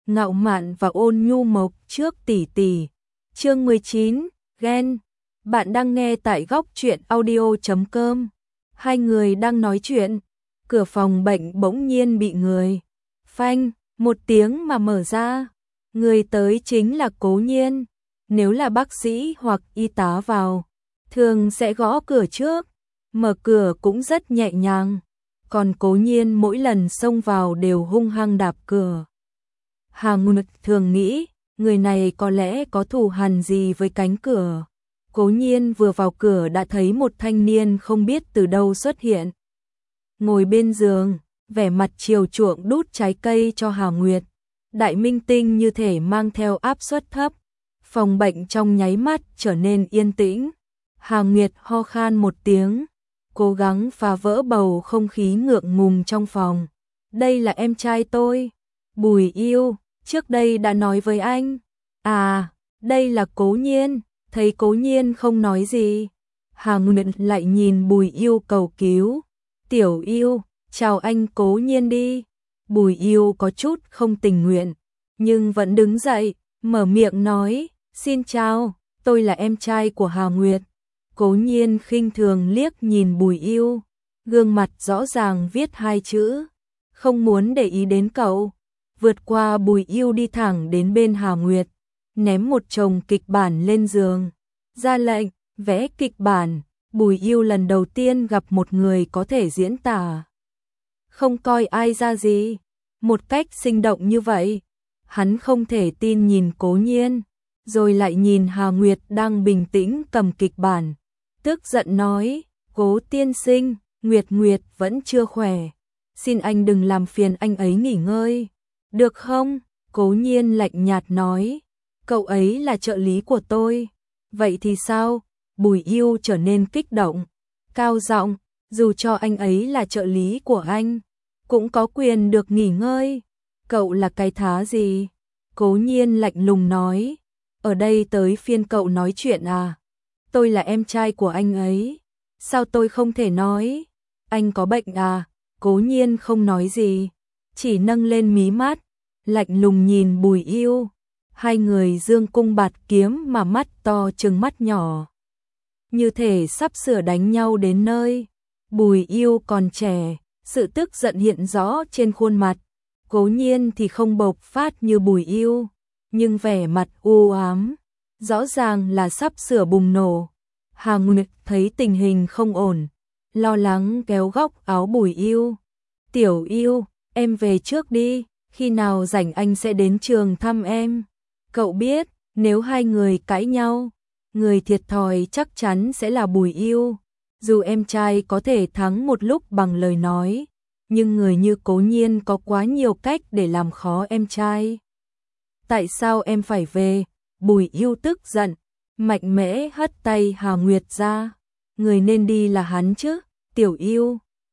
ngạo mạn và ôn nhu mộc trước tỷ tỷ. Chương 19, ghen. Bạn đang nghe tại góc truyện audio.com. Hai người đang nói chuyện, cửa phòng bệnh bỗng nhiên bị người phanh một tiếng mà mở ra. Người tới chính là Cố Nhiên. Nếu là bác sĩ hoặc y tá vào, thường sẽ gõ cửa trước, mở cửa cũng rất nhẹ nhàng. Còn Cố Nhiên mỗi lần xông vào đều hung hăng đạp cửa. Hà Nguyệt thường nghĩ, người này có lẽ có thù hằn gì với cánh cửa. Cố Nhiên vừa vào cửa đã thấy một thanh niên không biết từ đâu xuất hiện. Ngồi bên giường, vẻ mặt chiều chuộng đút trái cây cho Hà Nguyệt. Đại minh tinh như thể mang theo áp suất thấp. Phòng bệnh trong nháy mắt trở nên yên tĩnh. Hà Nguyệt ho khan một tiếng, cố gắng phá vỡ bầu không khí ngượng ngùng trong phòng. Đây là em trai tôi, Bùi Yêu, trước đây đã nói với anh. À, đây là Cố Nhiên. Thấy Cố Nhiên không nói gì, Hà Nguyệt lại nhìn Bùi Yêu cầu cứu. Tiểu Yêu, chào anh Cố Nhiên đi. Bùi Yêu có chút không tình nguyện, nhưng vẫn đứng dậy, mở miệng nói, xin chào, tôi là em trai của Hà Nguyệt. Cố Nhiên khinh thường liếc nhìn Bùi Yêu, gương mặt rõ ràng viết hai chữ, không muốn để ý đến cậu. Vượt qua Bùi Yêu đi thẳng đến bên Hà Nguyệt, ném một chồng kịch bản lên giường, ra lệnh, vẽ kịch bản. Bùi Yêu lần đầu tiên gặp một người có thể diễn tả không coi ai ra gì một cách sinh động như vậy. Hắn không thể tin nhìn Cố Nhiên, rồi lại nhìn Hà Nguyệt đang bình tĩnh cầm kịch bản, tức giận nói, Cố tiên sinh, Nguyệt vẫn chưa khỏe, xin anh đừng làm phiền anh ấy nghỉ ngơi, được không? Cố Nhiên lạnh nhạt nói, cậu ấy là trợ lý của tôi. Vậy thì sao? Bùi Yêu trở nên kích động, cao giọng, dù cho anh ấy là trợ lý của anh, cũng có quyền được nghỉ ngơi. Cậu là cái thá gì? Cố Nhiên lạnh lùng nói, ở đây tới phiên cậu nói chuyện à? Tôi là em trai của anh ấy, sao tôi không thể nói? Anh có bệnh à? Cố Nhiên không nói gì, chỉ nâng lên mí mắt, lạnh lùng nhìn Bùi Yêu. Hai người dương cung bạt kiếm mà mắt to trừng mắt nhỏ, như thể sắp sửa đánh nhau đến nơi. Bùi Yêu còn trẻ, sự tức giận hiện rõ trên khuôn mặt. Cố Nhiên thì không bộc phát như Bùi Yêu, nhưng vẻ mặt u ám, rõ ràng là sắp sửa bùng nổ. Hà Nguyệt thấy tình hình không ổn, lo lắng kéo góc áo Bùi Yêu. Tiểu Yêu, em về trước đi, khi nào rảnh anh sẽ đến trường thăm em. Cậu biết, nếu hai người cãi nhau, người thiệt thòi chắc chắn sẽ là Bùi Yêu. Dù em trai có thể thắng một lúc bằng lời nói, nhưng người như Cố Nhiên có quá nhiều cách để làm khó em trai. Tại sao em phải về? Bùi Yêu tức giận, mạnh mẽ hất tay Hà Nguyệt ra. Người nên đi là hắn chứ. Tiểu Yêu,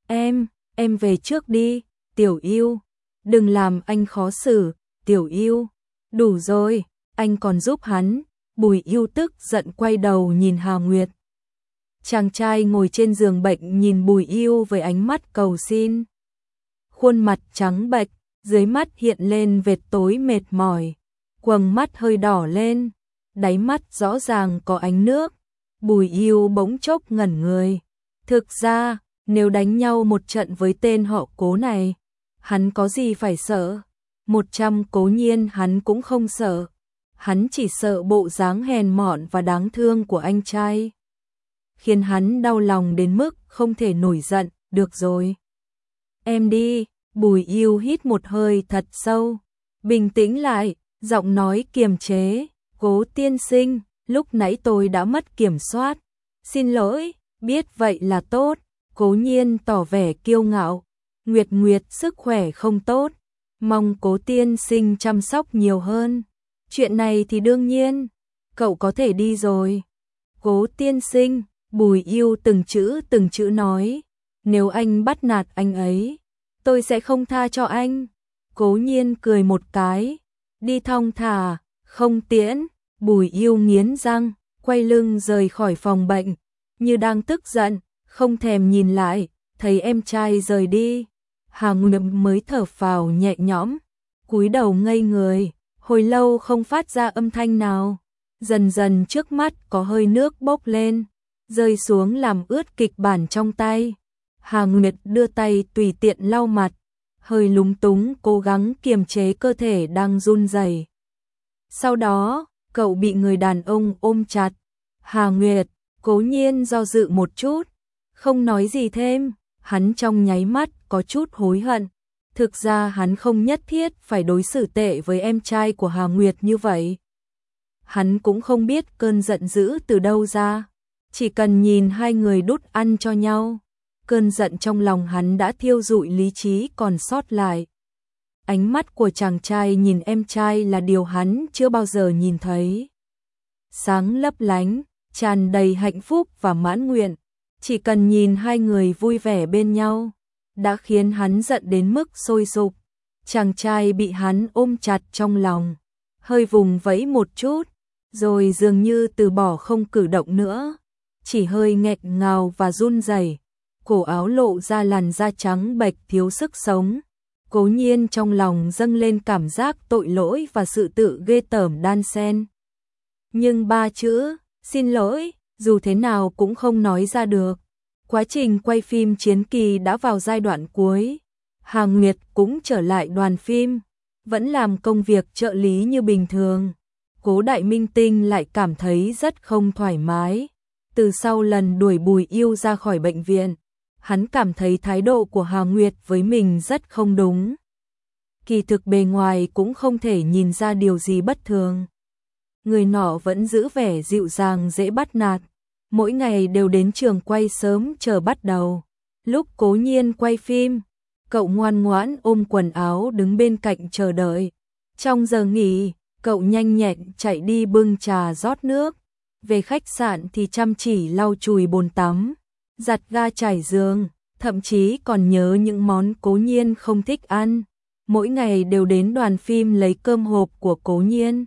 em về trước đi. Tiểu Yêu, đừng làm anh khó xử. Tiểu Yêu, đủ rồi, anh còn giúp hắn. Bùi Yêu tức giận quay đầu nhìn Hà Nguyệt. Chàng trai ngồi trên giường bệnh nhìn Bùi Yêu với ánh mắt cầu xin. Khuôn mặt trắng bệch, dưới mắt hiện lên vệt tối mệt mỏi, quầng mắt hơi đỏ lên, đáy mắt rõ ràng có ánh nước. Bùi Yêu bỗng chốc ngẩn người. Thực ra, nếu đánh nhau một trận với tên họ Cố này, hắn có gì phải sợ? 100 Cố Nhiên hắn cũng không sợ. Hắn chỉ sợ bộ dáng hèn mọn và đáng thương của anh trai, khiến hắn đau lòng đến mức không thể nổi giận. Được rồi, em đi. Bùi Yêu hít một hơi thật sâu, bình tĩnh lại, giọng nói kiềm chế, Cố tiên sinh, lúc nãy tôi đã mất kiểm soát, xin lỗi. Biết vậy là tốt. Cố Nhiên tỏ vẻ kiêu ngạo, Nguyệt sức khỏe không tốt, mong Cố tiên sinh chăm sóc nhiều hơn. Chuyện này thì đương nhiên, cậu có thể đi rồi. Cố tiên sinh, Bùi Yêu từng chữ nói, nếu anh bắt nạt anh ấy, tôi sẽ không tha cho anh. Cố Nhiên cười một cái, đi thong thả, không tiễn. Bùi Yêu nghiến răng, quay lưng rời khỏi phòng bệnh, như đang tức giận, không thèm nhìn lại. Thấy em trai rời đi, Hà Nguyệt mới thở phào nhẹ nhõm, cúi đầu ngây người, hồi lâu không phát ra âm thanh nào. Dần dần trước mắt có hơi nước bốc lên, rơi xuống làm ướt kịch bản trong tay. Hà Nguyệt đưa tay tùy tiện lau mặt, hơi lúng túng cố gắng kiềm chế cơ thể đang run rẩy. Sau đó, cậu bị người đàn ông ôm chặt. Hà Nguyệt, Cố Nhiên do dự một chút, không nói gì thêm, hắn trong nháy mắt có chút hối hận. Thực ra hắn không nhất thiết phải đối xử tệ với em trai của Hà Nguyệt như vậy. Hắn cũng không biết cơn giận dữ từ đâu ra, chỉ cần nhìn hai người đút ăn cho nhau, cơn giận trong lòng hắn đã thiêu rụi lý trí còn sót lại. Ánh mắt của chàng trai nhìn em trai là điều hắn chưa bao giờ nhìn thấy. Sáng lấp lánh, tràn đầy hạnh phúc và mãn nguyện, chỉ cần nhìn hai người vui vẻ bên nhau, đã khiến hắn giận đến mức sôi sục. Chàng trai bị hắn ôm chặt trong lòng, hơi vùng vẫy một chút, rồi dường như từ bỏ không cử động nữa, chỉ hơi nghẹn ngào và run rẩy, cổ áo lộ ra làn da trắng bệch thiếu sức sống. Cố Nhiên trong lòng dâng lên cảm giác tội lỗi và sự tự ghê tởm đan xen. Nhưng ba chữ, xin lỗi, dù thế nào cũng không nói ra được. Quá trình quay phim Chiến Kỳ đã vào giai đoạn cuối. Hà Nguyệt cũng trở lại đoàn phim, vẫn làm công việc trợ lý như bình thường. Cố Đại Minh Tinh lại cảm thấy rất không thoải mái. Từ sau lần đuổi Bùi Yêu ra khỏi bệnh viện, hắn cảm thấy thái độ của Hà Nguyệt với mình rất không đúng. Kỳ thực bề ngoài cũng không thể nhìn ra điều gì bất thường. Người nọ vẫn giữ vẻ dịu dàng dễ bắt nạt, mỗi ngày đều đến trường quay sớm chờ bắt đầu. Lúc Cố Nhiên quay phim, cậu ngoan ngoãn ôm quần áo đứng bên cạnh chờ đợi. Trong giờ nghỉ, cậu nhanh nhẹn chạy đi bưng trà rót nước. Về khách sạn thì chăm chỉ lau chùi bồn tắm, giặt ga trải giường, thậm chí còn nhớ những món Cố Nhiên không thích ăn. Mỗi ngày đều đến đoàn phim lấy cơm hộp của Cố Nhiên,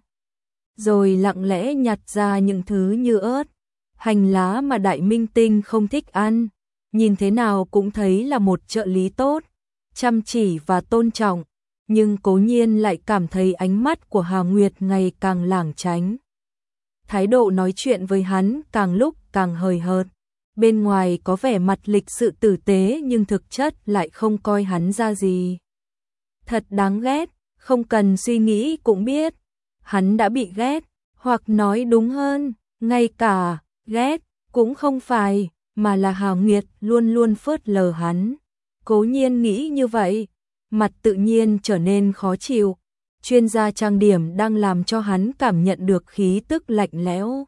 rồi lặng lẽ nhặt ra những thứ như ớt, hành lá mà Đại Minh Tinh không thích ăn. Nhìn thế nào cũng thấy là một trợ lý tốt, chăm chỉ và tôn trọng, nhưng Cố Nhiên lại cảm thấy ánh mắt của Hà Nguyệt ngày càng lảng tránh. Thái độ nói chuyện với hắn càng lúc càng hời hợt, bên ngoài có vẻ mặt lịch sự tử tế nhưng thực chất lại không coi hắn ra gì. Thật đáng ghét, không cần suy nghĩ cũng biết, hắn đã bị ghét, hoặc nói đúng hơn, ngay cả ghét cũng không phải, mà là Hà Nguyệt luôn luôn phớt lờ hắn. Cố Nhiên nghĩ như vậy, mặt tự nhiên trở nên khó chịu. Chuyên gia trang điểm đang làm cho hắn cảm nhận được khí tức lạnh lẽo.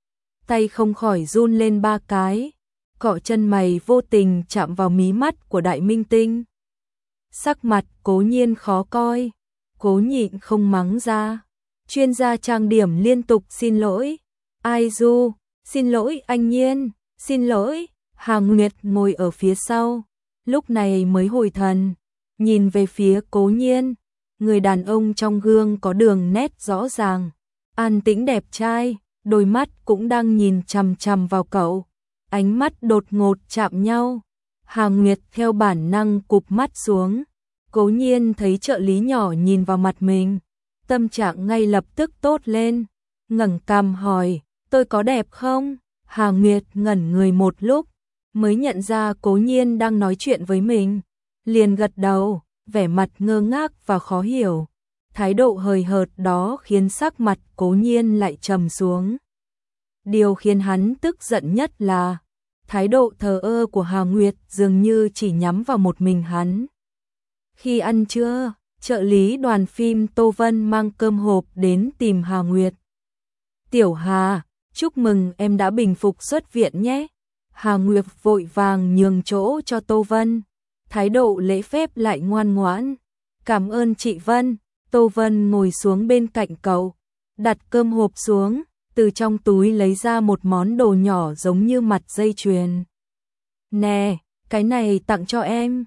Tay không khỏi run lên ba cái, cọ chân mày vô tình chạm vào mí mắt của Đại Minh Tinh. Sắc mặt Cố Nhiên khó coi, cố nhịn không mắng ra. Chuyên gia trang điểm liên tục xin lỗi. Ai du, xin lỗi anh Nhiên, xin lỗi. Hà Nguyệt ngồi ở phía sau, lúc này mới hồi thần, nhìn về phía Cố Nhiên. Người đàn ông trong gương có đường nét rõ ràng, an tĩnh đẹp trai, đôi mắt cũng đang nhìn chằm chằm vào cậu. Ánh mắt đột ngột chạm nhau, Hà Nguyệt theo bản năng cụp mắt xuống. Cố Nhiên thấy trợ lý nhỏ nhìn vào mặt mình, tâm trạng ngay lập tức tốt lên, ngẩng cằm hỏi, tôi có đẹp không? Hà Nguyệt ngẩn người một lúc, mới nhận ra Cố Nhiên đang nói chuyện với mình, liền gật đầu, vẻ mặt ngơ ngác và khó hiểu. Thái độ hời hợt đó khiến sắc mặt Cố Nhiên lại trầm xuống. Điều khiến hắn tức giận nhất là thái độ thờ ơ của Hà Nguyệt dường như chỉ nhắm vào một mình hắn. Khi ăn trưa, trợ lý đoàn phim Tô Vân mang cơm hộp đến tìm Hà Nguyệt. Tiểu Hà, chúc mừng em đã bình phục xuất viện nhé. Hà Nguyệt vội vàng nhường chỗ cho Tô Vân, thái độ lễ phép lại ngoan ngoãn. Cảm ơn chị Vân. Tô Vân ngồi xuống bên cạnh cậu, đặt cơm hộp xuống, từ trong túi lấy ra một món đồ nhỏ giống như mặt dây chuyền. Nè, cái này tặng cho em.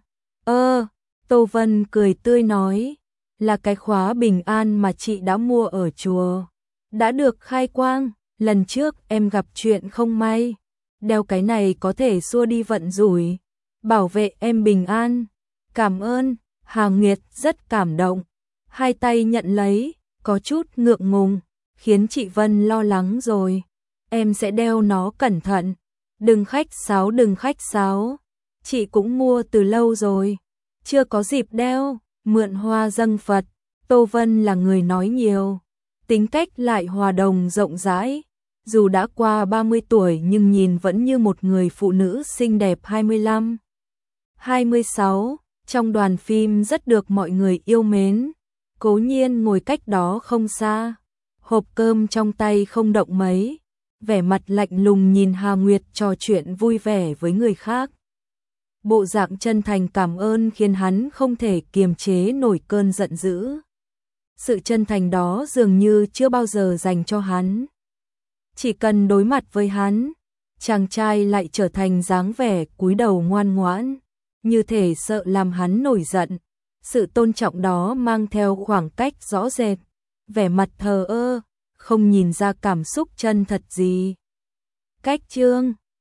Tô Vân cười tươi nói, là cái khóa bình an mà chị đã mua ở chùa. Đã được khai quang, lần trước em gặp chuyện không may. Đeo cái này có thể xua đi vận rủi, bảo vệ em bình an. Cảm ơn. Hà Nguyệt rất cảm động, hai tay nhận lấy, có chút ngượng ngùng, khiến chị Vân lo lắng rồi. Em sẽ đeo nó cẩn thận. Đừng khách sáo. Chị cũng mua từ lâu rồi. Chưa có dịp đeo, mượn hoa dâng Phật. Tô Vân là người nói nhiều, tính cách lại hòa đồng rộng rãi. Dù đã qua 30 tuổi nhưng nhìn vẫn như một người phụ nữ xinh đẹp 25, 26. Trong đoàn phim rất được mọi người yêu mến. Cố Nhiên ngồi cách đó không xa, hộp cơm trong tay không động mấy, vẻ mặt lạnh lùng nhìn Hà Nguyệt trò chuyện vui vẻ với người khác. Bộ dạng chân thành cảm ơn khiến hắn không thể kiềm chế nổi cơn giận dữ. Sự chân thành đó dường như chưa bao giờ dành cho hắn. Chỉ cần đối mặt với hắn, chàng trai lại trở thành dáng vẻ cúi đầu ngoan ngoãn, như thể sợ làm hắn nổi giận. Sự tôn trọng đó mang theo khoảng cách rõ rệt, vẻ mặt thờ ơ, không nhìn ra cảm xúc chân thật gì. Cách chương